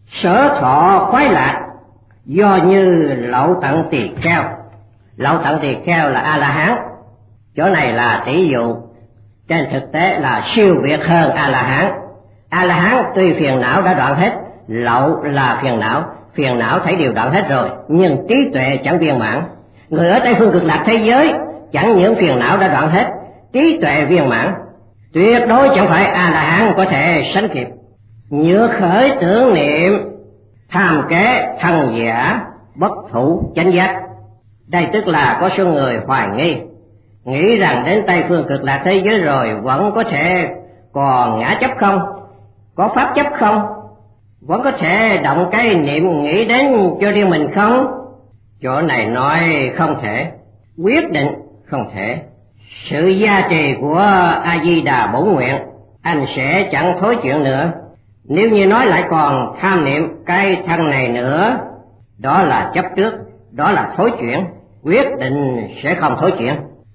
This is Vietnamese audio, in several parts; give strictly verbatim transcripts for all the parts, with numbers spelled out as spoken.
sở thọ khoái lạc, do như lậu tận tỳ kheo. Lậu tận tỳ kheo là A La Hán, chỗ này là tỷ dụ, trên thực tế là siêu việt hơn A La Hán. A La Hán tuy phiền não đã đoạn hết, lậu là phiền não, phiền não thấy đều đoạn hết rồi, nhưng trí tuệ chẳng viên mãn. Người ở Tây phương cực lạc thế giới chẳng những phiền não đã đoạn hết, trí tuệ viên mãn, tuyệt đối chẳng phải A La Hán có thể sánh kịp. Nhược khởi tưởng niệm, tham kế thân giả, bất thủ chánh giác. Đây tức là có số người hoài nghi, nghĩ rằng đến Tây phương cực lạc thế giới rồi vẫn có thể còn ngã chấp không, có pháp chấp không, vẫn có thể động cái niệm nghĩ đến cho riêng mình không? Chỗ này nói không thể, quyết định không thể. Sự gia trì của A Di Đà bổn nguyện, anh sẽ chẳng thối chuyện nữa. Nếu như nói lại còn tham niệm cái thân này nữa, đó là chấp trước, đó là thối chuyển, quyết định sẽ không thối chuyển.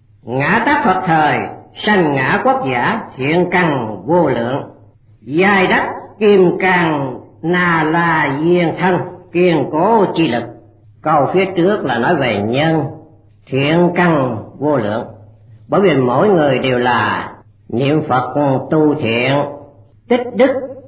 Ngã tác Phật thời, sanh ngã quốc giả, thiện căn vô lượng, giai đắc kim cang na la duyên thân, kiên cố chi lực. Câu phía trước là nói về nhân, thiện căn vô lượng, bởi vì mỗi người đều là niệm Phật tu thiện, tích đức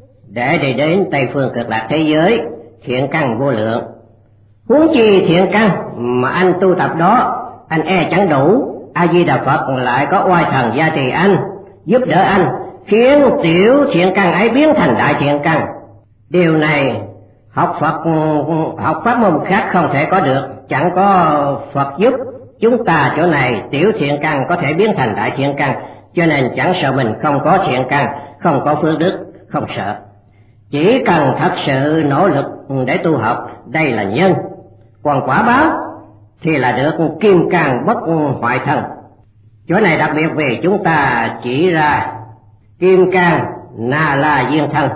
để đi đến Tây phương cực lạc thế giới, thiện căn vô lượng. Huống chi thiện căn mà anh tu tập đó, anh e chẳng đủ, A Di Đà Phật lại có oai thần gia trì anh, giúp đỡ anh, khiến tiểu thiện căn ấy biến thành đại thiện căn. Điều này học Phật, học pháp môn khác không thể có được, chẳng có Phật giúp chúng ta chỗ này tiểu thiện căn có thể biến thành đại thiện căn, cho nên chẳng sợ mình không có thiện căn, không có phước đức, không sợ. Chỉ cần thật sự nỗ lực để tu học, đây là nhân. Còn quả báo thì là được kim cang bất hoại thân. Chỗ này đặc biệt vì chúng ta chỉ ra kim cang na la duyên thân.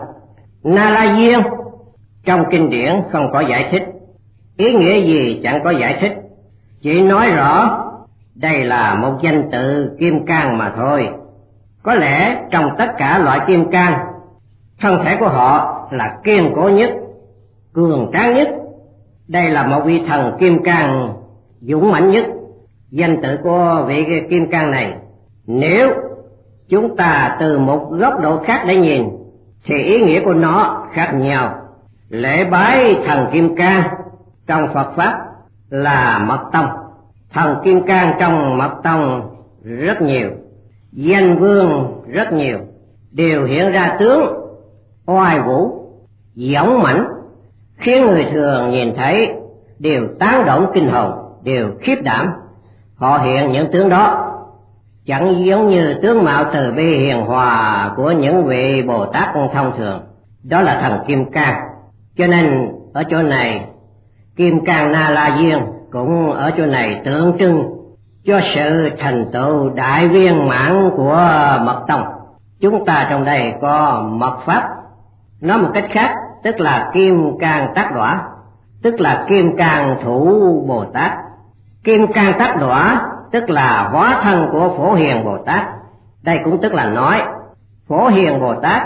Na la duyên trong kinh điển không có giải thích, ý nghĩa gì chẳng có giải thích, chỉ nói rõ đây là một danh tự kim cang mà thôi. Có lẽ trong tất cả loại kim cang, thân thể của họ là kiên cố nhất, cường tráng nhất. Đây là một vị thần kim cang dũng mãnh nhất. Danh tự của vị kim cang này, nếu chúng ta từ một góc độ khác để nhìn thì ý nghĩa của nó khác nhau. Lễ bái thần kim cang trong Phật pháp là mật tông, thần kim cang trong mật tông rất nhiều, danh vương rất nhiều, đều hiện ra tướng oai vũ, dũng mãnh, khiến người thường nhìn thấy đều tán động kinh hồn, đều khiếp đảm. Họ hiện những tướng đó chẳng giống như tướng mạo từ bi hiền hòa của những vị Bồ Tát thông thường, đó là thần kim cang. Cho nên ở chỗ này kim cang na la duyên cũng ở chỗ này tượng trưng cho sự thành tựu đại viên mãn của mật tông. Chúng ta trong đây có mật pháp, nói một cách khác tức là kim cang tác đọa, tức là kim cang thủ Bồ Tát. Kim cang tác đọa tức là hóa thân của Phổ Hiền Bồ Tát. Đây cũng tức là nói Phổ Hiền Bồ Tát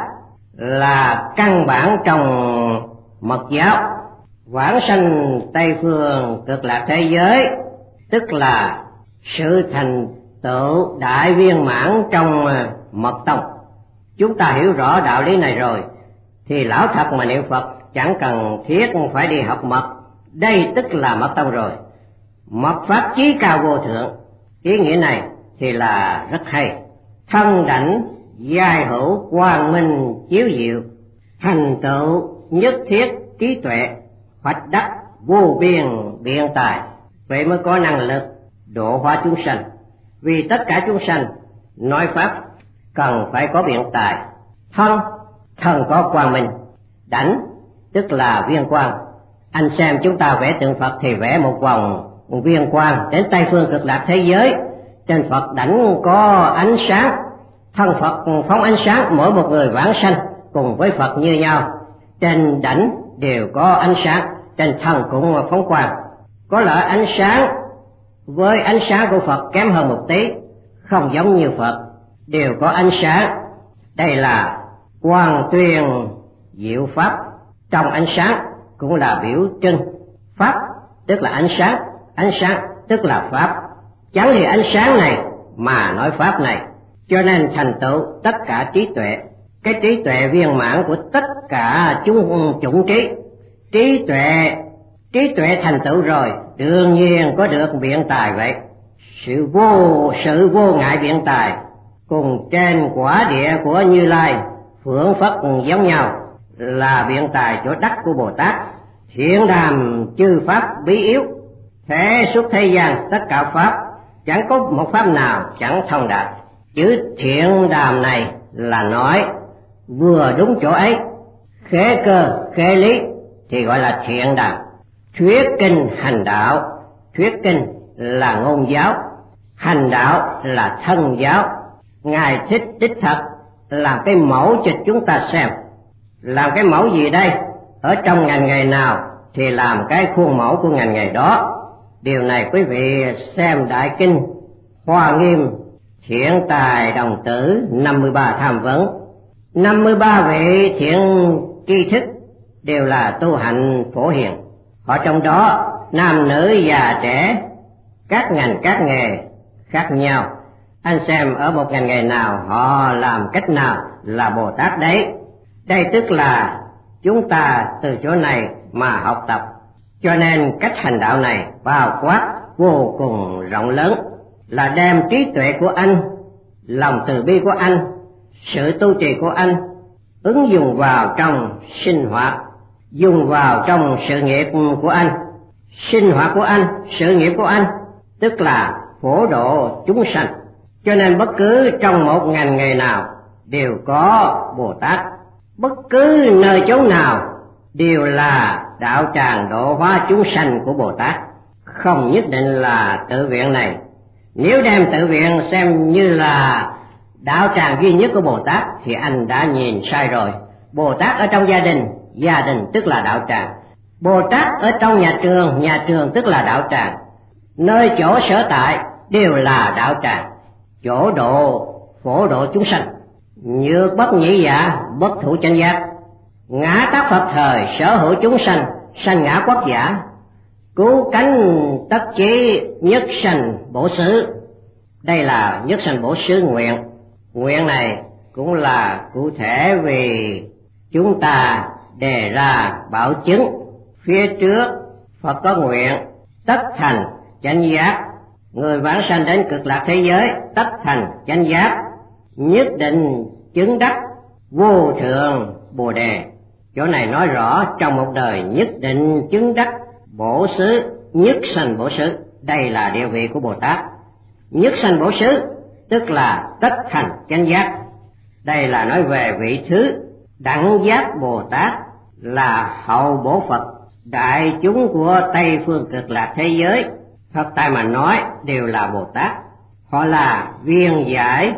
là căn bản trong mật giáo, vãng sanh Tây phương cực lạc thế giới, tức là sự thành tựu đại viên mãn trong mật tông. Chúng ta hiểu rõ đạo lý này rồi thì lão thật mà niệm Phật chẳng cần thiết phải đi học mật. Đây tức là mật tông rồi. Mật pháp chí cao vô thượng, ý nghĩa này thì là rất hay. Thân đảnh giai hữu quang minh chiếu diệu, thành tựu nhất thiết trí tuệ, hoạch đắc vô biên biện tài. Vậy mới có năng lực độ hóa chúng sanh. Vì tất cả chúng sanh nói pháp cần phải có biện tài. Thân, thân có quang minh. Đảnh tức là viên quang. Anh xem chúng ta vẽ tượng Phật thì vẽ một vòng viên quang. Đến Tây phương cực lạc thế giới, trên Phật đảnh có ánh sáng. Thân Phật phóng ánh sáng, mỗi một người vãng sanh cùng với Phật như nhau. Trên đảnh đều có ánh sáng, trên thân cũng phóng quang. Có lẽ ánh sáng với ánh sáng của Phật kém hơn một tí, không giống như Phật, đều có ánh sáng. Đây là quang tuyên diệu pháp, Trong ánh sáng cũng là biểu trưng, pháp tức là ánh sáng, ánh sáng tức là pháp. Chẳng vì ánh sáng này mà nói pháp này, cho nên thành tựu tất cả trí tuệ. Cái trí tuệ viên mãn của tất cả chúng chủng trí. Trí tuệ, trí tuệ thành tựu rồi, đương nhiên có được biện tài vậy. Sự vô, sự vô ngại biện tài, cùng trên quả địa của Như Lai, Phượng Phất giống nhau, là biện tài chỗ đắc của Bồ Tát. Thiện đàm chư pháp bí yếu, thế suốt thế gian tất cả pháp, chẳng có một pháp nào chẳng thông đạt. Chữ thiện đàm này là nói vừa đúng chỗ ấy, khế cơ khế lý thì gọi là thiện đàm. Thuyết kinh hành đạo, thuyết kinh là ngôn giáo, hành đạo là thân giáo. Ngài thích đích thật làm cái mẫu cho chúng ta xem. Làm cái mẫu gì đây? Ở trong ngành nghề nào thì làm cái khuôn mẫu của ngành nghề đó. Điều này quý vị xem Đại Kinh Hoa Nghiêm Thiện Tài Đồng Tử năm mươi ba tham vấn. năm mươi ba vị thiện tri thức đều là tu hạnh phổ hiền. Họ trong đó nam nữ già trẻ, các ngành các nghề khác nhau. Anh xem ở một ngành nghề nào họ làm cách nào là Bồ Tát đấy. Đây tức là chúng ta từ chỗ này mà học tập. Cho nên cách hành đạo này bao quát vô cùng rộng lớn, là đem trí tuệ của anh, lòng từ bi của anh, sự tu trì của anh ứng dụng vào trong sinh hoạt, dùng vào trong sự nghiệp của anh. Sinh hoạt của anh, sự nghiệp của anh tức là phổ độ chúng sanh. Cho nên bất cứ trong một ngành nghề nào đều có Bồ Tát, bất cứ nơi chốn nào đều là đạo tràng độ hóa chúng sanh của Bồ Tát. Không nhất định là tự viện này. Nếu đem tự viện xem như là đạo tràng duy nhất của Bồ Tát thì anh đã nhìn sai rồi. Bồ Tát ở trong gia đình, gia đình tức là đạo tràng. Bồ Tát ở trong nhà trường, nhà trường tức là đạo tràng. Nơi chỗ sở tại đều là đạo tràng, chỗ độ phổ độ chúng sanh. Nhược bất nhĩ dạ, bất thủ chánh giác, ngã tác Phật thời, sở hữu chúng sanh, sanh ngã quốc giả, cứu cánh tất chí, nhất sanh bổ xứ. Đây là nhất sanh bổ xứ nguyện. Nguyện này cũng là cụ thể vì chúng ta đề ra bảo chứng. Phía trước Phật có nguyện tất thành chánh giác, người vãng sanh đến cực lạc thế giới tất thành chánh giác, nhất định chứng đắc vô thượng Bồ Đề. Chỗ này nói rõ trong một đời nhất định chứng đắc bổ xứ, nhất sanh bổ xứ. Đây là địa vị của Bồ Tát. Nhất sanh bổ xứ tức là tất thành chánh giác. Đây là nói về vị thứ đẳng giác Bồ Tát, là hậu bổ Phật. Đại chúng của Tây phương cực lạc thế giới thật tại mà nói đều là Bồ Tát. Họ là viên giải,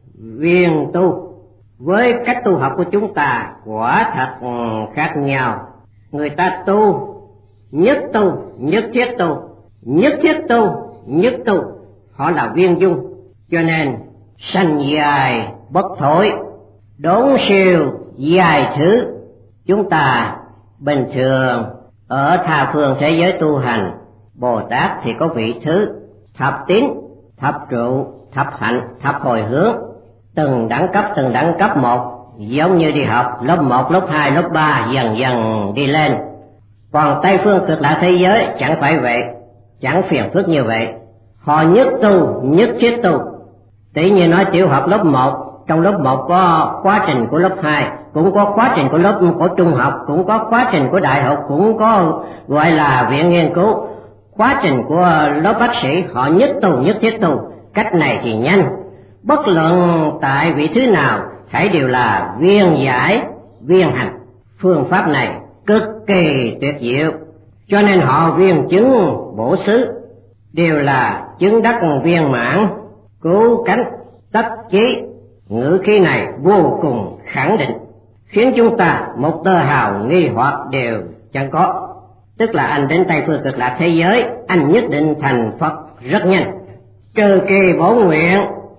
viên tu. Với cách tu học của chúng ta quả thật khác nhau. Người ta tu nhất tu, nhất thiết tu, nhất thiết tu, nhất tu. Họ là viên dung, cho nên sanh dài bất thối, đốn siêu dài thứ. Chúng ta bình thường ở tha phương thế giới tu hành, Bồ Tát thì có vị thứ thập tín, thập trụ, thập hạnh, thập hồi hướng, từng đẳng cấp từng đẳng cấp một, giống như đi học lớp một, lớp hai, lớp ba, dần dần đi lên. Còn Tây phương cực lạc thế giới chẳng phải vậy, chẳng phiền phức như vậy. Họ nhất tu, nhất thiết tu. Tỷ như nói tiểu học lớp một, trong lớp một có quá trình của lớp hai, cũng có quá trình của lớp của trung học, cũng có quá trình của đại học, cũng có gọi là viện nghiên cứu. Quá trình của lớp bác sĩ họ nhất tu, nhất thiết tu. Cách này thì nhanh. Bất luận tại vị thứ nào, thảy đều là viên giải, viên hành. Phương pháp này cực kỳ tuyệt diệu, cho nên họ viên chứng bổ xứ, đều là chứng đắc viên mãn, cứu cánh tất chí. Ngữ khí này vô cùng khẳng định, khiến chúng ta một tơ hào nghi hoặc đều chẳng có. Tức là anh đến Tây phương cực lạc thế giới, anh nhất định thành Phật rất nhanh. Trừ kỳ bổ nguyện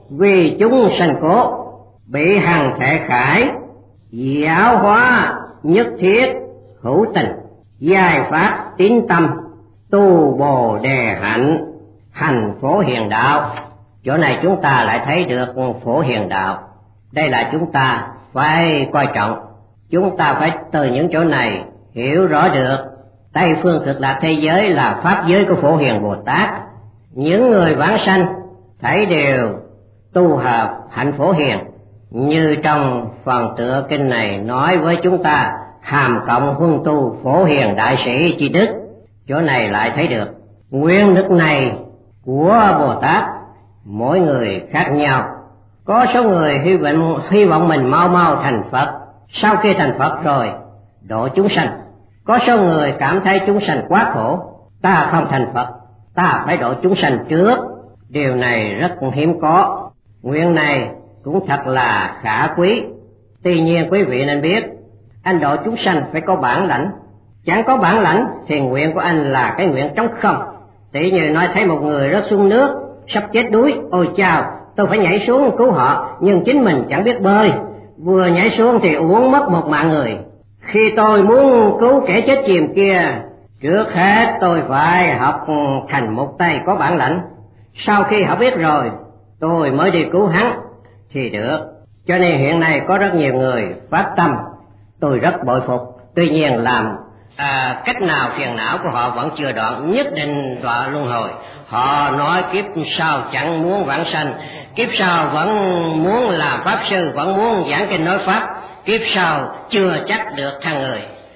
vì chúng sanh cố, bị hằng thể khải, giáo hóa nhất thiết hữu tình, giai phát tín tâm, tu bồ đề hạnh, hành phổ hiền đạo. Chỗ này chúng ta lại thấy được phổ hiền đạo. Đây là chúng ta phải coi trọng. Chúng ta phải từ những chỗ này hiểu rõ được Tây phương cực lạc thế giới là pháp giới của Phổ Hiền Bồ Tát. Những người vãng sanh thảy đều tu hợp hạnh phổ hiền, như trong phần tựa kinh này nói với chúng ta: hàm cộng huân tu phổ hiền đại sĩ chi đức. Chỗ này lại thấy được nguyện lực này của Bồ Tát mỗi người khác nhau. Có số người hy vọng, hy vọng mình mau mau thành Phật, sau khi thành Phật rồi độ chúng sanh. Có số người cảm thấy chúng sanh quá khổ, ta không thành Phật, ta phải độ chúng sanh trước. Điều này rất hiếm có. Nguyện này cũng thật là khả quý. Tuy nhiên quý vị nên biết, anh độ chúng sanh phải có bản lãnh. Chẳng có bản lãnh thì nguyện của anh là cái nguyện trống không. Tỷ như nói thấy một người rớt xuống nước, sắp chết đuối, ôi chao, tôi phải nhảy xuống cứu họ, nhưng chính mình chẳng biết bơi, vừa nhảy xuống thì uổng mất một mạng người. Khi tôi muốn cứu kẻ chết chìm kia, trước hết tôi phải học thành một tay có bản lãnh. Sau khi học biết rồi, tôi mới đi cứu hắn thì được. Cho nên hiện nay có rất nhiều người phát tâm, tôi rất bội phục. Tuy nhiên làm à, cách nào phiền não của họ vẫn chưa đoạn, nhất định đọa luân hồi. Họ nói kiếp sau chẳng muốn vãng sanh, kiếp sau vẫn muốn làm pháp sư, vẫn muốn giảng kinh nói pháp, kiếp sau chưa chắc được thăng người.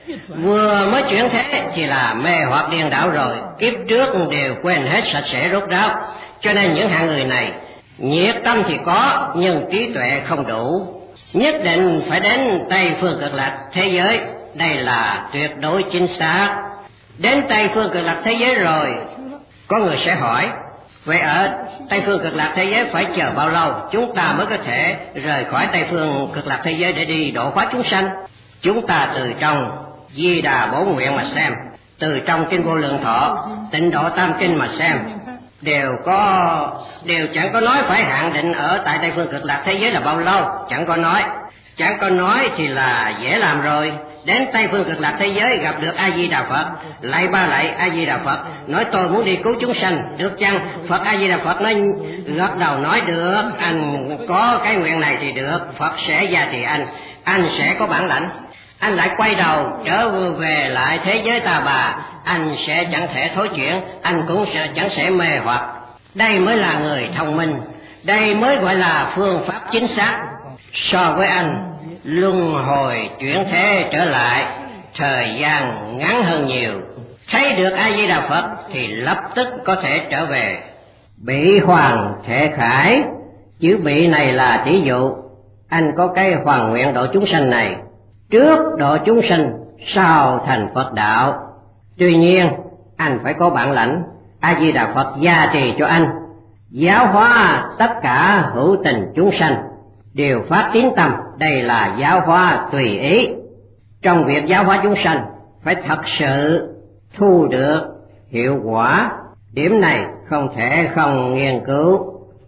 Vừa mới chuyển thế thì là mê hoặc điên đảo rồi, kiếp trước đều quên hết sạch sẽ rốt ráo. Cho nên những hạng người này nhiệt tâm thì có, nhưng trí tuệ không đủ. Nhất định phải đến Tây phương cực lạc thế giới, đây là tuyệt đối chính xác. Đến Tây phương cực lạc thế giới rồi, có người sẽ hỏi, vậy ở Tây phương cực lạc thế giới phải chờ bao lâu chúng ta mới có thể rời khỏi Tây phương cực lạc thế giới để đi độ hóa chúng sanh? Chúng ta từ trong Di Đà Bổn Nguyện mà xem, từ trong Kinh Vô Lượng Thọ, Tịnh Độ Tam Kinh mà xem, đều có đều chẳng có nói phải hạn định ở tại Tây phương cực lạc thế giới là bao lâu, chẳng có nói. Chẳng có nói thì là dễ làm rồi. Đến Tây phương cực lạc thế giới gặp được A Di Đà Phật, lạy ba lạy A Di Đà Phật, nói tôi muốn đi cứu chúng sanh, được chăng? Phật A Di Đà Phật nói gật đầu nói được, anh có cái nguyện này thì được, Phật sẽ gia trì anh, anh sẽ có bản lãnh. Anh lại quay đầu trở về lại thế giới ta bà, anh sẽ chẳng thể thối chuyển, anh cũng sẽ chẳng sẽ mê hoặc. Đây mới là người thông minh, đây mới gọi là phương pháp chính xác. So với anh luân hồi chuyển thế trở lại, thời gian ngắn hơn nhiều. Thấy được A Di Đà Phật thì lập tức có thể trở về. Bị hoàng thể khải, chữ bị này là tỷ dụ. Anh có cái hoàn nguyện độ chúng sanh này, trước độ chúng sanh, sau thành Phật đạo. Tuy nhiên anh phải có bản lãnh. A Di Đà Phật gia trì cho anh, giáo hóa tất cả hữu tình chúng sanh, đều phát tín tâm. Đây là giáo hóa tùy ý. Trong việc giáo hóa chúng sanh phải thật sự thu được hiệu quả. Điểm này không thể không nghiên cứu.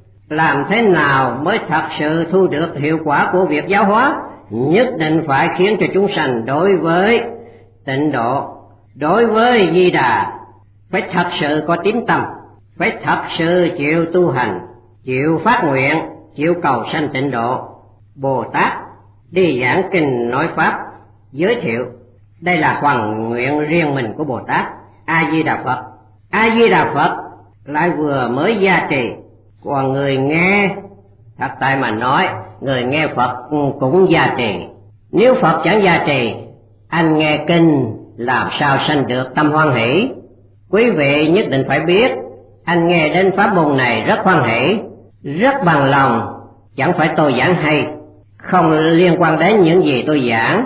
Làm thế nào mới thật sự thu được hiệu quả của việc giáo hóa? Nhất định phải khiến cho chúng sanh đối với Tịnh Độ, đối với Di Đà phải thật sự có tín tâm, phải thật sự chịu tu hành, chịu phát nguyện, chịu cầu sanh Tịnh Độ. Bồ Tát đi giảng kinh nói pháp, giới thiệu, đây là hoàn nguyện riêng mình của Bồ Tát. A Di Đà Phật, A Di Đà Phật lại vừa mới gia trì, còn người nghe, thật tại mà nói, người nghe Phật cũng gia trì. Nếu Phật chẳng gia trì, anh nghe kinh làm sao sanh được tâm hoan hỷ? Quý vị nhất định phải biết, anh nghe đến pháp môn này rất hoan hỷ, rất bằng lòng. Chẳng phải tôi giảng hay, không liên quan đến những gì tôi giảng,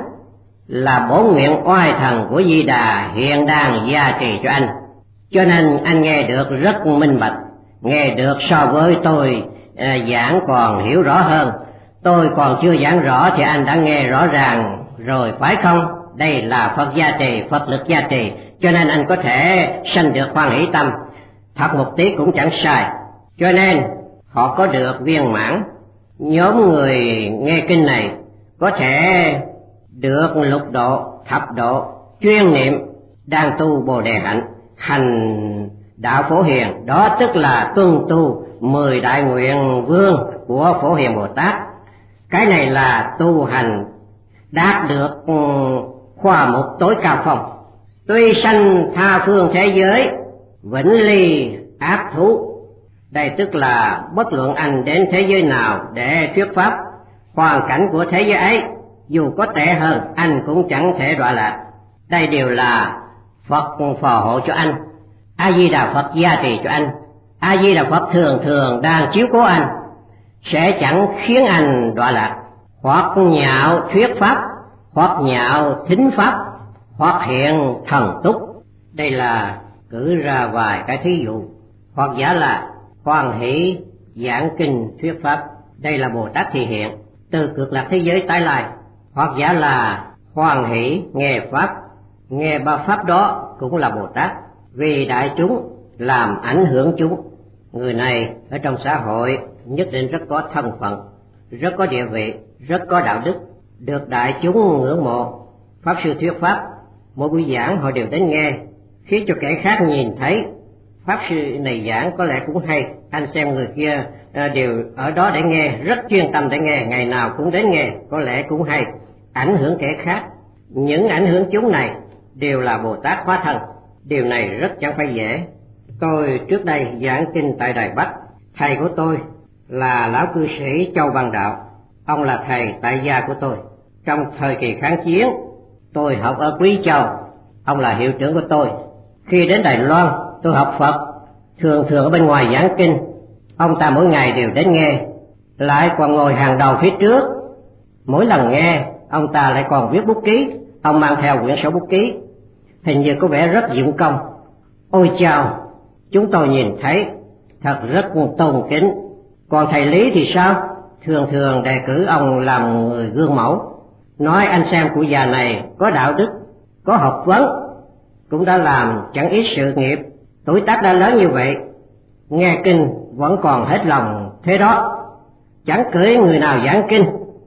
là bổn nguyện oai thần của Di Đà hiện đang gia trì cho anh. Cho nên anh nghe được rất minh bạch, nghe được so với tôi à, giảng còn hiểu rõ hơn. Tôi còn chưa giảng rõ thì anh đã nghe rõ ràng rồi, phải không? Đây là Phật gia trì, Phật lực gia trì, cho nên anh có thể sanh được hoan hỷ tâm. Thật một tí cũng chẳng sai. Cho nên họ có được viên mãn. Nhóm người nghe kinh này có thể được lục độ, thập độ, chuyên niệm đang tu Bồ Đề hạnh, hành đạo Phổ Hiền, đó tức là tuân tu mười đại nguyện vương của Phổ Hiền Bồ Tát. Cái này là tu hành đạt được khoa mục tối cao phong. Tuy sanh tha phương thế giới, vĩnh ly ác thú. Đây tức là bất luận anh đến thế giới nào để thuyết pháp, hoàn cảnh của thế giới ấy dù có tệ hơn, anh cũng chẳng thể đọa lạc. Đây đều là Phật phò hộ cho anh, A Di Đà Phật gia trì cho anh. A Di Đà Phật thường thường đang chiếu cố anh, sẽ chẳng khiến anh đọa lạc. Hoặc nhạo thuyết pháp, hoặc nhạo thính pháp, hoặc hiện thần túc. Đây là cử ra vài cái thí dụ. Hoặc giả là hoan hỷ giảng kinh thuyết pháp, đây là Bồ Tát thị hiện từ cực lạc thế giới tái lai. Hoặc giả là hoan hỷ nghe pháp, nghe ba pháp đó cũng là Bồ Tát, vì đại chúng làm ảnh hưởng chúng. Người này ở trong xã hội nhất định rất có thân phận, rất có địa vị, rất có đạo đức, được đại chúng ngưỡng mộ. Pháp sư thuyết pháp, mỗi buổi giảng họ đều đến nghe, khiến cho kẻ khác nhìn thấy pháp sư này giảng có lẽ cũng hay. Anh xem người kia đều ở đó để nghe, rất chuyên tâm để nghe, ngày nào cũng đến nghe, có lẽ cũng hay, ảnh hưởng kẻ khác. Những ảnh hưởng chúng này đều là Bồ Tát hóa thân. Điều này rất chẳng phải dễ. Tôi trước đây giảng kinh tại Đài Bắc, thầy của tôi là lão cư sĩ Châu Văn Đạo, ông là thầy tại gia của tôi. Trong thời kỳ kháng chiến, tôi học ở Quý Châu, ông là hiệu trưởng của tôi. Khi đến Đài Loan, tôi học Phật, thường thường ở bên ngoài giảng kinh, ông ta mỗi ngày đều đến nghe, lại còn ngồi hàng đầu phía trước. Mỗi lần nghe, ông ta lại còn viết bút ký, ông mang theo quyển sổ bút ký, hình như có vẻ rất dụng công. Ôi chao, chúng tôi nhìn thấy thật rất tôn kính. Còn thầy Lý thì sao? Thường thường đề cử ông làm người gương mẫu, nói anh xem cụ già này có đạo đức, có học vấn, cũng đã làm chẳng ít sự nghiệp, tuổi tác đã lớn như vậy, nghe kinh vẫn còn hết lòng thế đó. Chẳng cưỡi người nào giảng kinh,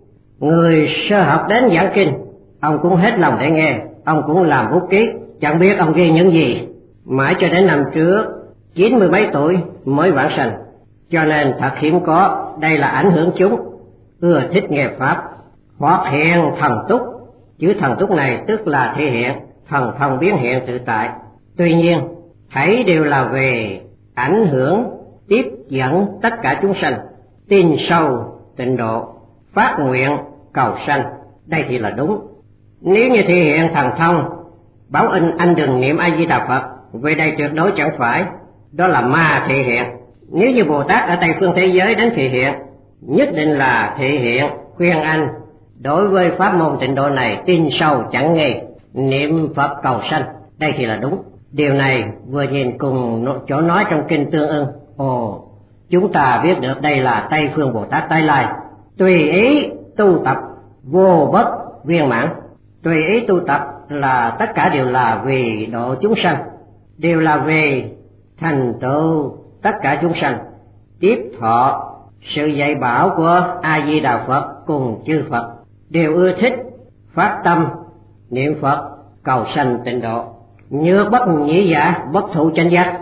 người sơ học đến giảng kinh, ông cũng hết lòng để nghe, ông cũng làm bút ký. Chẳng biết ông ghi những gì, mãi cho đến năm trước, chín mươi mấy tuổi mới vãng sanh. Cho nên thật hiếm có, đây là ảnh hưởng chúng, ưa thích nghe pháp. Hoặc hiện thần túc, chữ thần túc này tức là thể hiện, thần thông biến hiện tự tại. Tuy nhiên, thảy đều là về ảnh hưởng, tiếp dẫn tất cả chúng sanh, tin sâu, tịnh độ, phát nguyện, cầu sanh. Đây thì là đúng. Nếu như thể hiện thần thông, báo in anh đừng niệm A Di Đà Phật, về đây tuyệt đối chẳng phải, đó là ma thể hiện. Nếu như Bồ Tát ở Tây phương thế giới đến thể hiện, nhất định là thể hiện khuyên anh đối với pháp môn tịnh độ này tin sâu chẳng nghi, niệm Phật cầu sanh. Đây thì là đúng. Điều này vừa nhìn cùng chỗ nói trong kinh tương ưng. Ồ, chúng ta biết được đây là Tây phương Bồ Tát tái lai, tùy ý tu tập vô bất viên mãn. Tùy ý tu tập là tất cả đều là vì độ chúng sanh, đều là về thành tựu tất cả chúng sanh, tiếp thọ sự dạy bảo của A Di Đà Phật cùng chư Phật, đều ưa thích phát tâm niệm Phật cầu sanh tịnh độ. Như bất nhĩ giả, bất thụ chánh giác,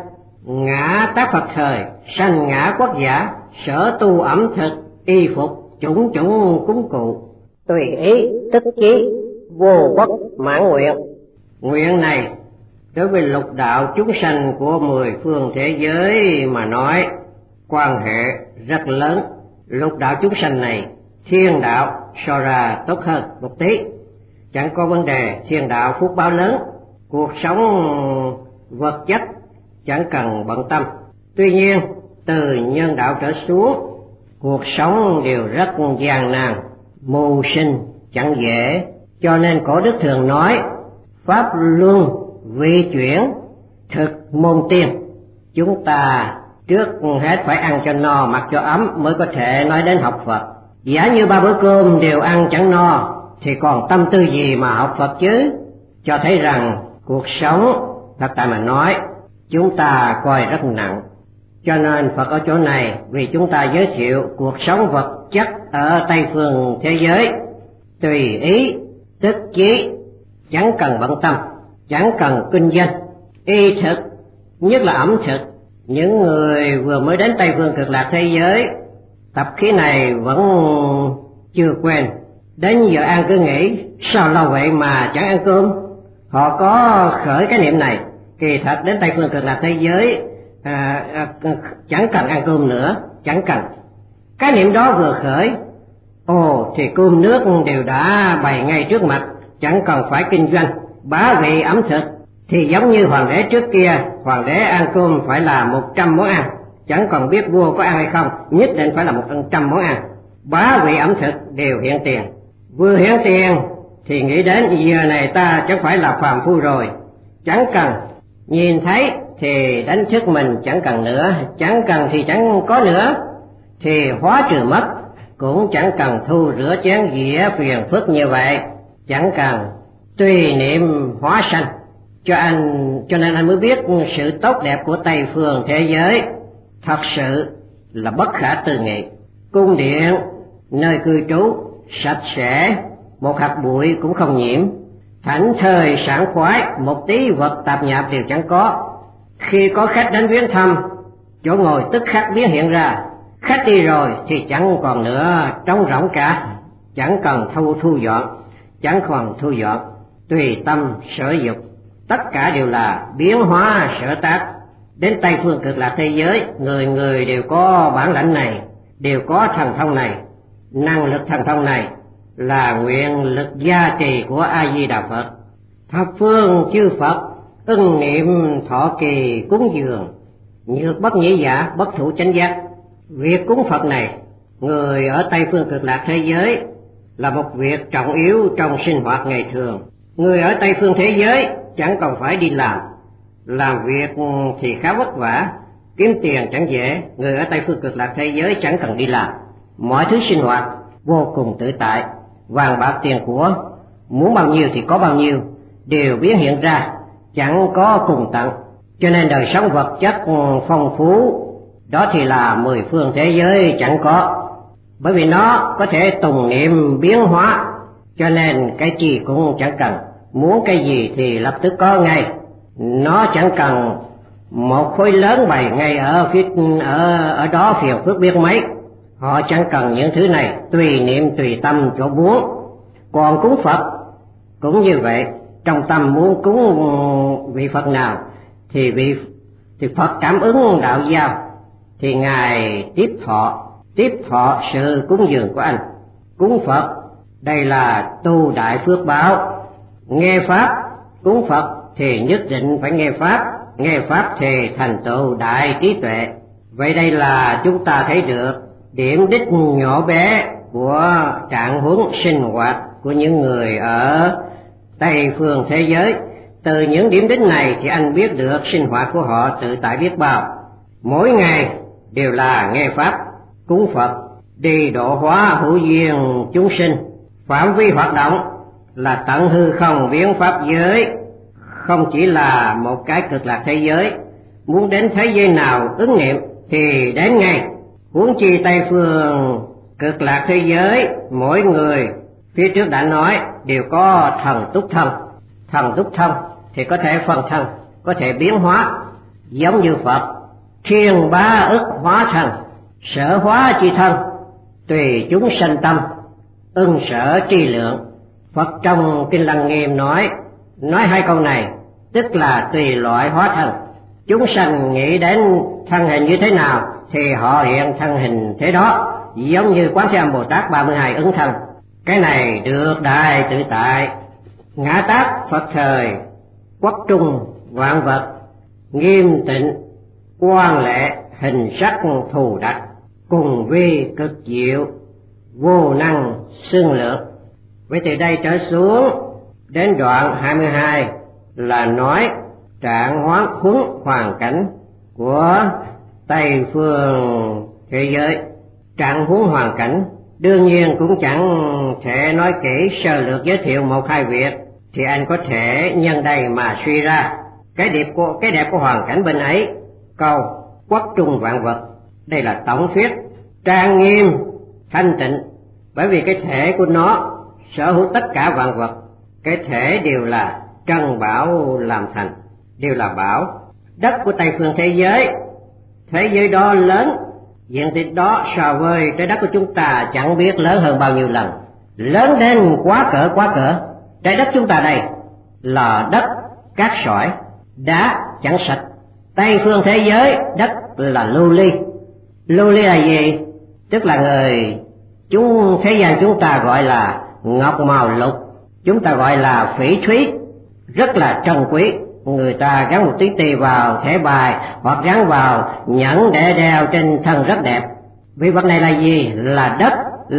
ngã tác Phật thời, sanh ngã quốc giả, sở tu ẩm thực, y phục, chủng chủng cúng cụ, tùy ý tức chí, vô bất mãn nguyện. Nguyện này đối với lục đạo chúng sanh của mười phương thế giới mà nói, quan hệ rất lớn. Lục đạo chúng sanh này, thiên đạo so ra tốt hơn một tí, chẳng có vấn đề. Thiên đạo phúc báo lớn, cuộc sống vật chất chẳng cần bận tâm. Tuy nhiên từ nhân đạo trở xuống, cuộc sống đều rất gian nan, mưu sinh chẳng dễ. Cho nên cổ đức thường nói pháp luân vi chuyển, thực môn tiên. Chúng ta trước hết phải ăn cho no, mặc cho ấm mới có thể nói đến học Phật. Giả như ba bữa cơm đều ăn chẳng no thì còn tâm tư gì mà học Phật chứ? Cho thấy rằng cuộc sống thật tại mà nói chúng ta coi rất nặng. Cho nên Phật ở chỗ này vì chúng ta giới thiệu cuộc sống vật chất ở Tây phương thế giới, tùy ý tức chí, chẳng cần bận tâm. chẳng cần kinh doanh. Y thực, nhất là ẩm thực, những người vừa mới đến Tây Phương Cực Lạc thế giới, tập khí này vẫn chưa quen. Đến giờ ăn cứ nghĩ, sao lâu vậy mà chẳng ăn cơm? Họ có khởi cái niệm này, kỳ thật đến Tây Phương Cực Lạc thế giới à, à, chẳng cần ăn cơm nữa, chẳng cần. Cái niệm đó vừa khởi, ồ thì cơm nước đều đã bày ngay trước mặt, chẳng cần phải kinh doanh, bá vị ẩm thực. Thì giống như hoàng đế trước kia, hoàng đế ăn cơm phải là một trăm món ăn, chẳng còn biết vua có ăn hay không, nhất định phải là một trăm món ăn. Bá vị ẩm thực đều hiện tiền, vừa hiện tiền thì nghĩ đến giờ này ta chẳng phải là phàm phu rồi, chẳng cần. Nhìn thấy thì đánh thức mình chẳng cần nữa, chẳng cần thì chẳng có nữa, thì hóa trừ mất, cũng chẳng cần thu rửa chén dĩa phiền phức như vậy, chẳng cần. Tùy niệm hóa sanh, cho anh cho nên anh mới biết sự tốt đẹp của Tây Phương thế giới thật sự là bất khả tư nghị. Cung điện, nơi cư trú sạch sẽ, một hạt bụi cũng không nhiễm, thảnh thơi sảng khoái, một tí vật tạp nhạp đều chẳng có. Khi có khách đến viếng thăm, chỗ ngồi tức khắc biến hiện ra, khách đi rồi thì chẳng còn nữa, trống rỗng cả, chẳng cần thu thu dọn, chẳng còn thu dọn, tùy tâm sở dục, tất cả đều là biến hóa sở tác. Đến Tây Phương Cực Lạc thế giới, người người đều có bản lãnh này, đều có thần thông này. Năng lực thần thông này là nguyện lực gia trì của A Di Đà Phật. Thập phương chư Phật ưng niệm thọ kỳ cúng dường, nhược bất nhĩ giả, bất thủ chánh giác. Việc cúng Phật này, người ở Tây Phương Cực Lạc thế giới là một việc trọng yếu trong sinh hoạt ngày thường. Người ở Tây Phương thế giới chẳng cần phải đi làm, làm việc thì khá vất vả, kiếm tiền chẳng dễ. Người ở Tây Phương Cực Lạc thế giới chẳng cần đi làm, mọi thứ sinh hoạt vô cùng tự tại, vàng bạc tiền của muốn bao nhiêu thì có bao nhiêu, đều biến hiện ra, chẳng có cùng tận. Cho nên đời sống vật chất phong phú đó thì là mười phương thế giới chẳng có, bởi vì nó có thể tùng niệm biến hóa, cho nên cái gì cũng chẳng cần, muốn cái gì thì lập tức có ngay. Nó chẳng cần một khối lớn bày ngay ở phía ở ở đó phiền phức biết mấy. Họ chẳng cần những thứ này, tùy niệm tùy tâm chỗ muốn. Còn cúng Phật cũng như vậy, trong tâm muốn cúng vị Phật nào thì vị thì Phật cảm ứng đạo giao, thì ngài tiếp thọ tiếp thọ sự cúng dường của anh. Cúng Phật đây là tu đại phước báo. Nghe pháp cúng Phật thì nhất định phải nghe pháp, nghe pháp thì thành tựu đại trí tuệ. Vậy đây là chúng ta thấy được điểm đích nhỏ bé của trạng huống sinh hoạt của những người ở Tây Phương thế giới. Từ những điểm đích này thì anh biết được sinh hoạt của họ tự tại biết bao. Mỗi ngày đều là nghe pháp, cúng Phật, đi độ hóa hữu duyên chúng sinh. Phạm vi hoạt động là tận hư không biến pháp giới, không chỉ là một cái cực lạc thế giới. Muốn đến thế giới nào ứng niệm thì đến ngay. Huống chi Tây Phương Cực Lạc thế giới, mỗi người phía trước đã nói đều có thần túc thân. Thần túc thân thì có thể phân thân, có thể biến hóa, giống như Phật thiên bá ức hóa thân, sở hóa chi thân, tùy chúng sanh tâm, ưng sở tri lượng. Phật trong Kinh Lăng Nghiêm nói nói hai câu này, tức là tùy loại hóa thân. Chúng sanh nghĩ đến thân hình như thế nào thì họ hiện thân hình thế đó, giống như Quán Thế Âm Bồ Tát ba mươi hai ứng thân. Cái này được đại tự tại. Ngã tát Phật thời, quốc trung vạn vật, nghiêm tịnh quan lệ, hình sắc thù đắc, cùng vi cực diệu, vô năng xương lược. Vậy từ đây trở xuống đến đoạn hai mươi hai là nói trạng hoán huấn hoàn cảnh của Tây Phương thế giới. Trạng huống hoàn cảnh đương nhiên cũng chẳng thể nói kỹ, sơ lược giới thiệu một hai việc thì anh có thể nhân đây mà suy ra cái đẹp của cái đẹp của hoàn cảnh bên ấy. Câu quốc trung vạn vật, đây là tổng thuyết trang nghiêm thanh tịnh, bởi vì cái thể của nó sở hữu tất cả vạn vật. Cái thể đều là trân bảo làm thành, đều là bảo. Đất của Tây phương thế giới, thế giới đó lớn, diện tích đó so với trái đất của chúng ta chẳng biết lớn hơn bao nhiêu lần, lớn đến quá cỡ quá cỡ. Trái đất chúng ta đây là đất cát sỏi, đá chẳng sạch. Tây phương thế giới đất là lưu ly. Lưu ly là gì? Tức là người chúng thế gian chúng ta gọi là ngọc màu lục, chúng ta gọi là phỉ thúy, rất là trân quý. Người ta gắn một tí tì vào thẻ bài hoặc gắn vào nhẫn để đeo trên thân rất đẹp. Vì vật này là gì? Là đất,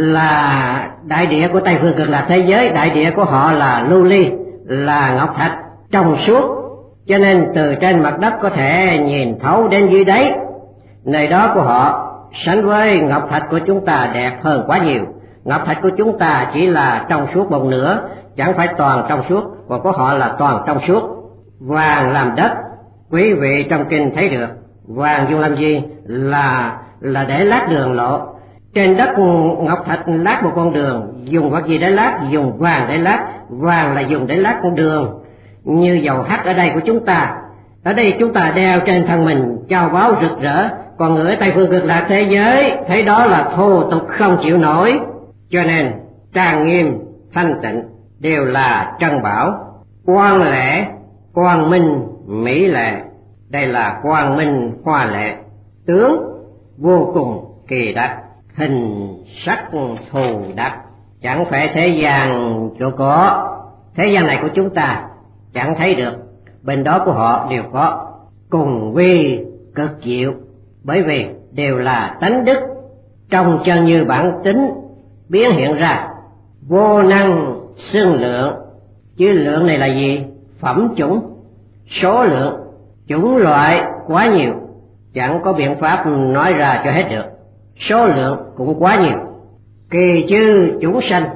là đại địa của Tây phương cực lạc thế giới. Đại địa của họ là lưu ly, là ngọc thạch trong suốt, cho nên từ trên mặt đất có thể nhìn thấu đến dưới đáy. Nơi đó của họ sánh với ngọc thạch của chúng ta đẹp hơn quá nhiều. Ngọc thạch của chúng ta chỉ là trong suốt một nửa, chẳng phải toàn trong suốt, còn của họ là toàn trong suốt. Vàng làm đất, quý vị trong kinh thấy được. Vàng dùng làm gì? Là là để lát đường lộ. Trên đất ngọc thạch lát một con đường, dùng vật gì để lát? Dùng vàng để lát. Vàng là dùng để lát con đường. Như dầu hắt ở đây của chúng ta, ở đây chúng ta đeo trên thân mình châu báu rực rỡ, còn người ở Tây phương cực lạc thế giới thấy đó là thô tục không chịu nổi, cho nên trang nghiêm thanh tịnh đều là trân bảo. Quang lễ, quang minh, mỹ lệ, đây là quang minh hoa lệ. Tướng vô cùng kỳ đặc, hình sắc thù đặc, chẳng phải thế gian chỗ có. Thế gian này của chúng ta chẳng thấy được, bên đó của họ đều có. Cùng vi cực diệu, bởi vì đều là tánh đức trong chân như bản tính biến hiện ra. Vô năng xưng lượng, chứ lượng này là gì? Phẩm chủng, số lượng, chủng loại quá nhiều, chẳng có biện pháp nói ra cho hết được. Số lượng cũng quá nhiều. Kỳ chư chúng sanh,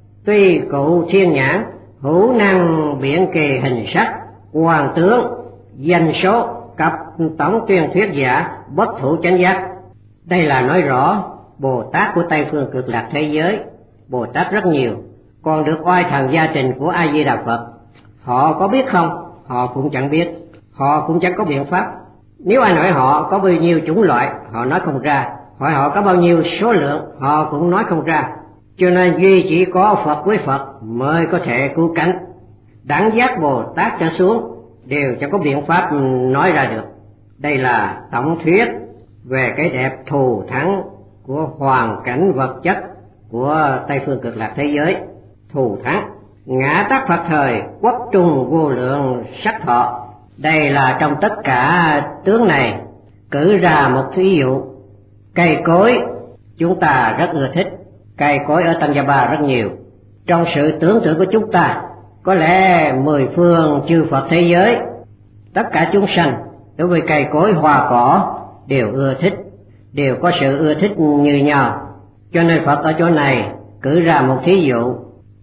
tuy cụ thiên nhãn, hữu năng biện kỳ hình sắc, hoàng tướng, danh số, cập tổng tuyên thuyết giả, bất thủ chánh giác. Đây là nói rõ Bồ Tát của Tây phương cực lạc thế giới, Bồ Tát rất nhiều, còn được oai thần gia trình của A Di Đà Phật. Họ có biết không? Họ cũng chẳng biết, họ cũng chẳng có biện pháp. Nếu ai hỏi họ có bao nhiêu chủng loại, họ nói không ra. Hỏi họ có bao nhiêu số lượng, họ cũng nói không ra. Cho nên duy chỉ có Phật với Phật mới có thể cứu cánh. Đẳng giác Bồ Tát trở xuống đều chẳng có biện pháp nói ra được. Đây là tổng thuyết về cái đẹp thù thắng của hoàn cảnh vật chất của Tây phương cực lạc thế giới. Thù thắng ngã tắc Phật thời, quốc trung vô lượng sắc thọ. Đây là trong tất cả tướng này cử ra một thí dụ. Cây cối chúng ta rất ưa thích, cây cối ở Tăng Gia Ba rất nhiều. Trong sự tưởng tượng của chúng ta, có lẽ mười phương chư Phật thế giới, tất cả chúng sanh đối với cây cối hoa cỏ đều ưa thích, đều có sự ưa thích như nhau. Cho nên Phật ở chỗ này cử ra một thí dụ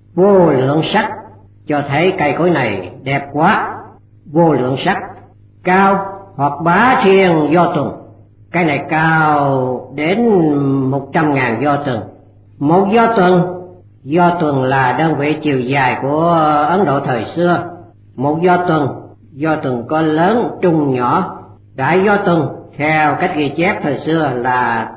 vô lượng sắc, cho thấy cây cối này đẹp quá. Vô lượng sắc, cao hoặc bá thiên do tuần. Cái này cao đến một trăm ngàn do tuần. Một do tuần, do tuần là đơn vị chiều dài của Ấn Độ thời xưa. Một do tuần, do tuần có lớn, trung, nhỏ. Đại do tuần theo cách ghi chép thời xưa là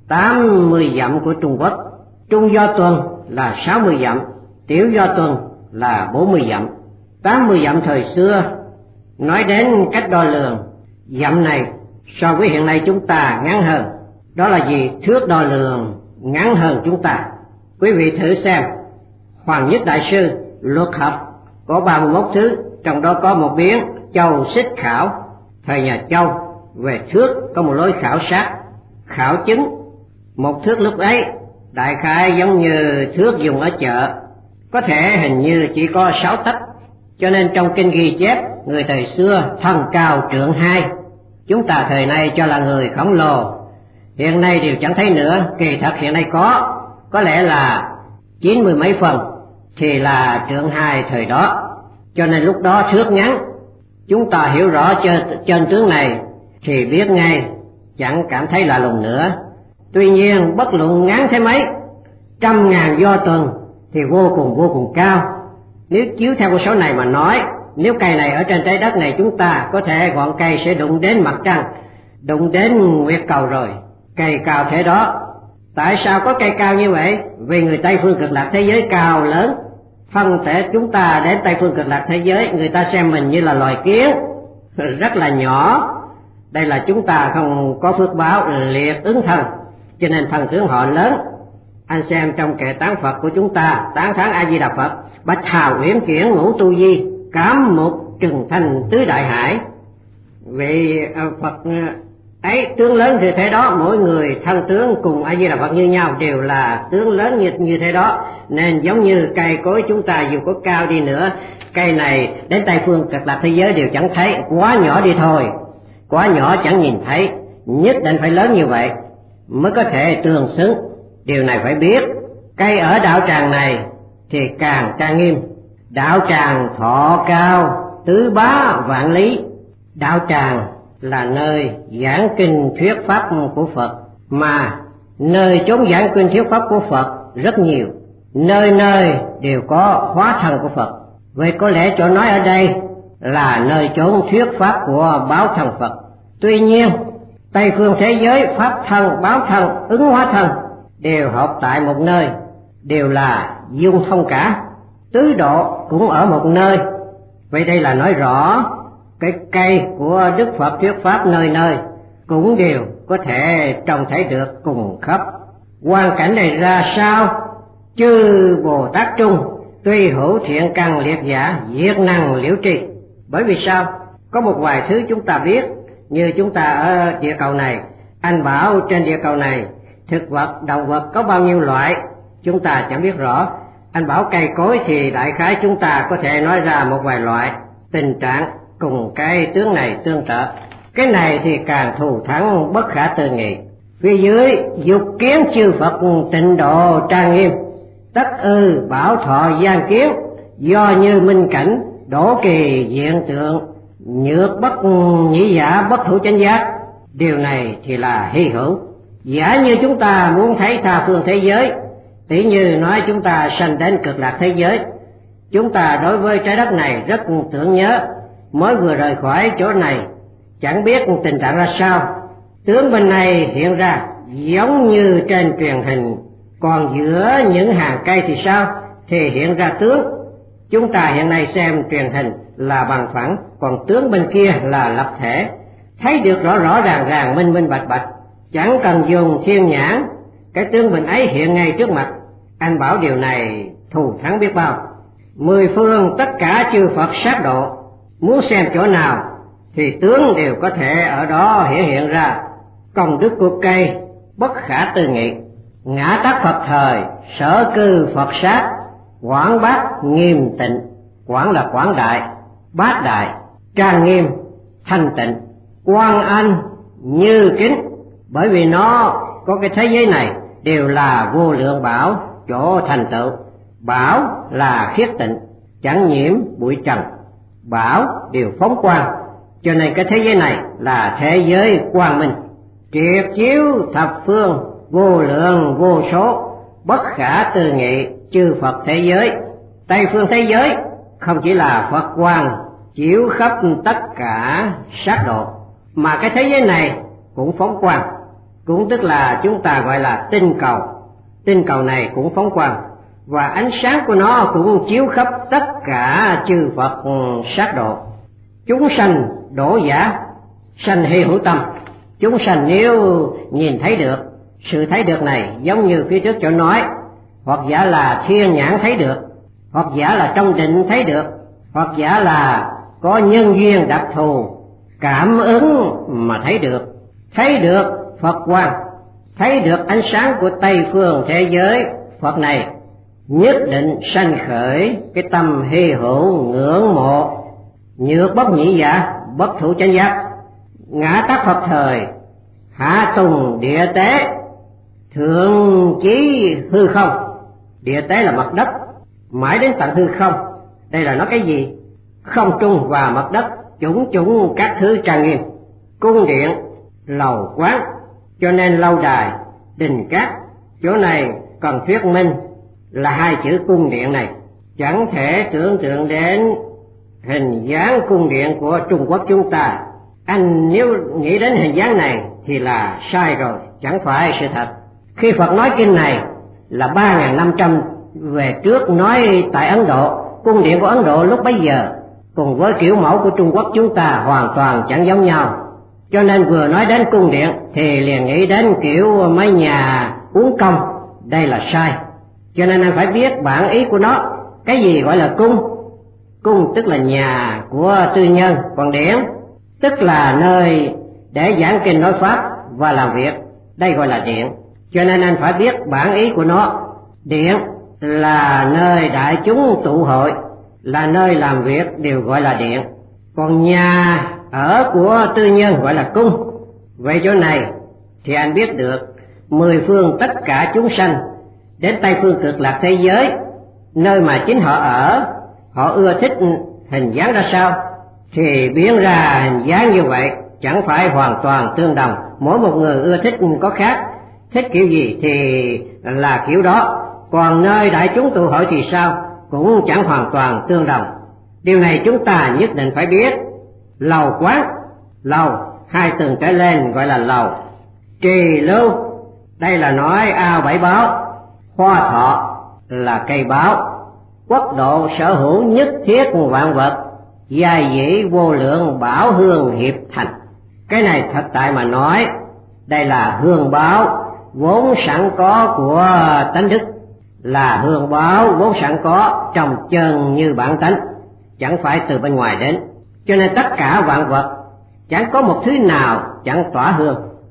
tám mươi dặm của Trung Quốc. Trung do tuần là sáu mươi dặm. Tiểu do tuần là bốn mươi dặm. Tám mươi dặm thời xưa nói đến cách đo lường, dặm này so với hiện nay chúng ta ngắn hơn. Đó là gì? Thước đo lường ngắn hơn chúng ta. Quý vị thử xem, Hoàng Nhất Đại Sư luật học có ba mươi mốt thứ, trong đó có một biến châu xích khảo. Thời nhà Châu về thước có một lối khảo sát, khảo chứng. Một thước lúc ấy đại khái giống như thước dùng ở chợ, có thể hình như chỉ có sáu tấc. Cho nên trong kinh ghi chép người thời xưa thân cao trượng hai. Chúng ta thời nay cho là người khổng lồ, hiện nay đều chẳng thấy nữa. Kỳ thật hiện nay có, có lẽ là chín mươi mấy phần thì là trượng hai thời đó. Cho nên lúc đó thước ngắn, chúng ta hiểu rõ trên, trên tướng này thì biết ngay, chẳng cảm thấy lạ lùng nữa. Tuy nhiên bất luận ngắn thế mấy, trăm ngàn do tuần thì vô cùng vô cùng cao. Nếu chiếu theo con số này mà nói, nếu cây này ở trên trái đất này chúng ta có thể ngọn cây sẽ đụng đến mặt trăng, đụng đến nguyệt cầu rồi. Cây cao thế đó. Tại sao có cây cao như vậy? Vì người Tây phương cực lạc thế giới cao lớn, phân thể chúng ta đến Tây phương cực lạc thế giới, người ta xem mình như là loài kiến, rất là nhỏ. Đây là chúng ta không có phước báo liệt ứng thân, cho nên thần tướng họ lớn. Anh xem trong kệ tán Phật của chúng ta, tán thán A Di Đà Phật: bạch hào uyển chuyển ngũ tu di, cám mục trừng thanh tứ đại hải. Vì Phật ấy tướng lớn như thế đó, mỗi người thân tướng cùng A Di Đà Phật như nhau, đều là tướng lớn như như thế đó. Nên giống như cây cối chúng ta dù có cao đi nữa, cây này đến Tây phương cực lạc thế giới đều chẳng thấy, quá nhỏ đi thôi, quá nhỏ chẳng nhìn thấy, nhất định phải lớn như vậy mới có thể tương xứng. Điều này phải biết. Cây ở đạo tràng này thì càng trang nghiêm. Đạo tràng thọ cao tứ bá vạn lý. Đạo tràng là nơi giảng kinh thuyết pháp của Phật, mà nơi chốn giảng kinh thuyết pháp của Phật rất nhiều, nơi nơi đều có hóa thân của Phật. Vậy có lẽ chỗ nói ở đây là nơi chốn thuyết pháp của báo thân Phật. Tuy nhiên Tây phương thế giới pháp thân, báo thân, ứng hóa thân đều hợp tại một nơi, đều là dung thông cả. Tứ độ cũng ở một nơi. Vậy đây là nói rõ cái cây của Đức Phật thuyết pháp nơi nơi cũng đều có thể trông thấy được cùng khắp. Hoàn cảnh này ra sao? Chư Bồ Tát Trung tuy hữu thiện căn liệt giả, diệt năng liễu tri. Bởi vì sao? Có một vài thứ chúng ta biết, như chúng ta ở địa cầu này, anh bảo trên địa cầu này thực vật, động vật có bao nhiêu loại chúng ta chẳng biết rõ. Anh bảo cây cối thì đại khái chúng ta có thể nói ra một vài loại. Tình trạng cùng cái tướng này tương tự. Cái này thì càng thù thắng bất khả tư nghị. Phía dưới dục kiến chư Phật tịnh độ trang nghiêm, tất ư bảo thọ gian kiến, do như minh cảnh đổ kỳ diện tượng, nhược bất nhĩ giả bất thủ chánh giác. Điều này thì là hy hữu. Giả như chúng ta muốn thấy tha phương thế giới, tỉ như nói chúng ta sanh đến cực lạc thế giới, chúng ta đối với trái đất này rất tưởng nhớ, mới vừa rời khỏi chỗ này chẳng biết tình trạng ra sao. Tướng bên này hiện ra giống như trên truyền hình, còn giữa những hàng cây thì sao? Thì hiện ra tướng. Chúng ta hiện nay xem truyền hình là bằng phẳng, còn tướng bên kia là lập thể, thấy được rõ rõ ràng ràng, minh minh bạch bạch, chẳng cần dùng thiên nhãn, cái tướng bên ấy hiện ngay trước mặt. Anh bảo điều này thù thắng biết bao. Mười phương tất cả chư Phật sát độ, muốn xem chỗ nào thì tướng đều có thể ở đó hiển hiện ra. Công đức của cây bất khả tư nghị. Ngã tắc Phật thời, sở cư Phật sát, quảng bát nghiêm tịnh. Quảng là quảng đại, bát đại, trang nghiêm, thanh tịnh. Quan anh như kính, bởi vì nó có cái thế giới này đều là vô lượng bảo chỗ thành tựu. Bảo là khiết tịnh, chẳng nhiễm bụi trần, bảo đều phóng quang, cho nên cái thế giới này là thế giới quang minh, triệt chiếu thập phương, vô lượng vô số, bất khả tư nghị chư Phật thế giới. Tây phương thế giới không chỉ là Phật quang chiếu khắp tất cả sát độ, mà cái thế giới này cũng phóng quang, cũng tức là chúng ta gọi là tinh cầu. Tinh cầu này cũng phóng quang, và ánh sáng của nó cũng chiếu khắp tất cả chư Phật sát độ. Chúng sanh đổ giả, sanh hy hữu tâm. Chúng sanh nếu nhìn thấy được, sự thấy được này giống như phía trước chỗ nói, hoặc giả là thiên nhãn thấy được, hoặc giả là trong định thấy được, hoặc giả là có nhân duyên đặc thù cảm ứng mà thấy được. Thấy được Phật quang, thấy được ánh sáng của Tây phương thế giới Phật này, nhất định sanh khởi cái tâm hy hữu ngưỡng mộ, nhược bất nhĩ giả bất thủ chánh giác. Ngã tắc Phật thời, hạ tùng địa tế, thượng chí hư không. Địa tế là mặt đất, mãi đến tận hư không. Đây là nói cái gì? Không trung và mặt đất chủng chủng các thứ trang nghiêm, cung điện, lầu quán. Cho nên lâu đài, đình cát, chỗ này cần thuyết minh là hai chữ cung điện này. Chẳng thể tưởng tượng đến hình dáng cung điện của Trung Quốc chúng ta. Anh nếu nghĩ đến hình dáng này thì là sai rồi, chẳng phải sự thật. Khi Phật nói kinh này là ba nghìn năm trăm về trước, nói tại Ấn Độ, cung điện của Ấn Độ lúc bấy giờ cùng với kiểu mẫu của Trung Quốc chúng ta hoàn toàn chẳng giống nhau. Cho nên vừa nói đến cung điện thì liền nghĩ đến kiểu mấy nhà uống công, đây là sai. Cho nên anh phải biết bản ý của nó. Cái gì gọi là cung? Cung tức là nhà của tư nhân, còn điển tức là nơi để giảng kinh nói pháp và làm việc, đây gọi là điện. Cho nên anh phải biết bản ý của nó. Điện là nơi đại chúng tụ hội, là nơi làm việc, đều gọi là điện. Còn nhà ở của tư nhân gọi là cung. Vậy chỗ này thì anh biết được mười phương tất cả chúng sanh đến Tây Phương Cực Lạc thế giới, nơi mà chính họ ở, họ ưa thích hình dáng ra sao thì biến ra hình dáng như vậy, chẳng phải hoàn toàn tương đồng. Mỗi một người ưa thích có khác, thích kiểu gì thì là kiểu đó. Còn nơi đại chúng tụ hội thì sao, cũng chẳng hoàn toàn tương đồng. Điều này chúng ta nhất định phải biết. Lầu quán, lầu hai tầng trở lên gọi là lầu. Trì lưu, đây là nói ao bảy báo. Hoa thọ là cây báo. Quốc độ sở hữu nhất thiết vạn vật, giai dĩ vô lượng bảo hương hiệp thành. Cái này thật tại mà nói, đây là hương báo vốn sẵn có của tánh đức, là hương báo vốn sẵn có trong chân như bản tánh, chẳng phải từ bên ngoài đến. Cho nên tất cả vạn vật chẳng có một thứ nào chẳng tỏa hương.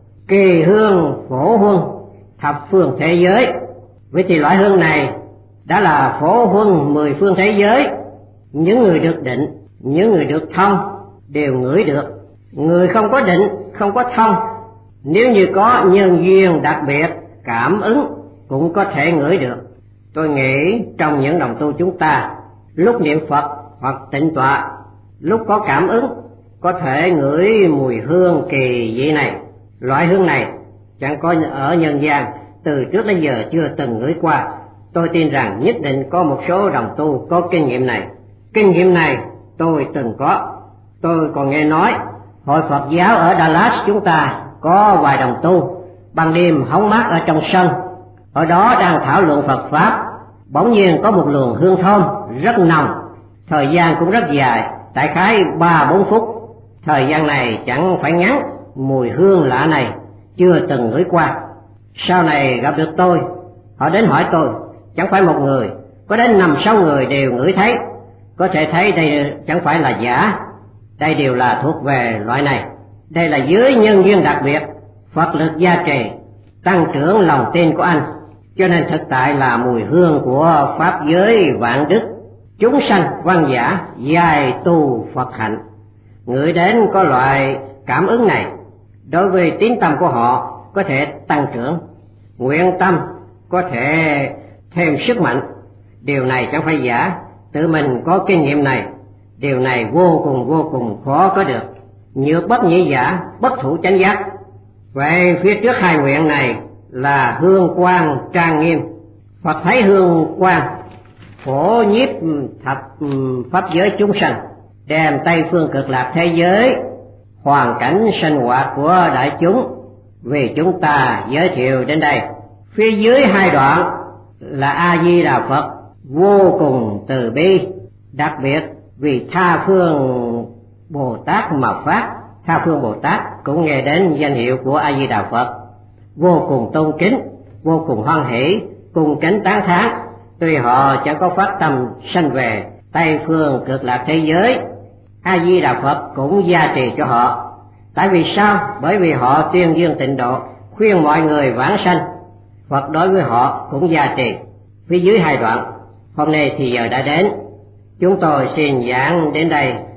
Kỳ hương phổ huân thập phương thế giới. Vậy thì loại hương này đã là phổ huân mười phương thế giới. Những người được định, những người được thông đều ngửi được. Người không có định, không có thông, nếu như có nhân duyên đặc biệt, cảm ứng cũng có thể ngửi được. Tôi nghĩ trong những đồng tu chúng ta, lúc niệm Phật hoặc tịnh tọa, lúc có cảm ứng, có thể ngửi mùi hương kỳ dị này. Loại hương này chẳng có ở nhân gian, từ trước đến giờ chưa từng ngửi qua. Tôi tin rằng nhất định có một số đồng tu có kinh nghiệm này. Kinh nghiệm này tôi từng có. Tôi còn nghe nói hội Phật giáo ở Dallas chúng ta có vài đồng tu ban đêm hóng mát ở trong sân, ở đó đang thảo luận Phật pháp. Bỗng nhiên có một luồng hương thơm rất nồng, thời gian cũng rất dài, đại khái ba bốn phút. Thời gian này chẳng phải ngắn, mùi hương lạ này chưa từng ngửi qua. Sau này gặp được tôi, họ đến hỏi tôi, chẳng phải một người, có đến năm sáu người đều ngửi thấy. Có thể thấy đây chẳng phải là giả, đây đều là thuộc về loại này. Đây là dưới nhân duyên đặc biệt, Phật lực gia trì, tăng trưởng lòng tin của anh. Cho nên thực tại là mùi hương của pháp giới vạn đức, chúng sanh văn giả giai tu Phật hạnh. Ngửi đến có loại cảm ứng này, đối với tín tâm của họ có thể tăng trưởng, nguyện tâm có thể thêm sức mạnh. Điều này chẳng phải giả, tự mình có kinh nghiệm này. Điều này vô cùng vô cùng khó có được. Nhược bất nhị giả, bất thủ chánh giác. Vậy phía trước hai nguyện này là hương quang trang nghiêm. Phật thấy hương quang phổ nhiếp thập pháp giới chúng sanh, đem Tây Phương Cực Lạc thế giới, hoàn cảnh sinh hoạt của đại chúng vì chúng ta giới thiệu đến đây. Phía dưới hai đoạn là A Di Đà Phật vô cùng từ bi, đặc biệt vì tha phương Bồ Tát mà phát. Tha phương Bồ Tát cũng nghe đến danh hiệu của A Di Đà Phật, vô cùng tôn kính, vô cùng hoan hỷ, cùng kính tán thán. Tuy họ chẳng có phát tâm sanh về Tây Phương Cực Lạc thế giới, A Di Đà Phật cũng gia trì cho họ. Tại vì sao? Bởi vì họ tuyên dương tịnh độ, khuyên mọi người vãng sanh, Phật đối với họ cũng gia trì. Phía dưới hai đoạn, hôm nay thì giờ đã đến, chúng tôi xin giảng đến đây.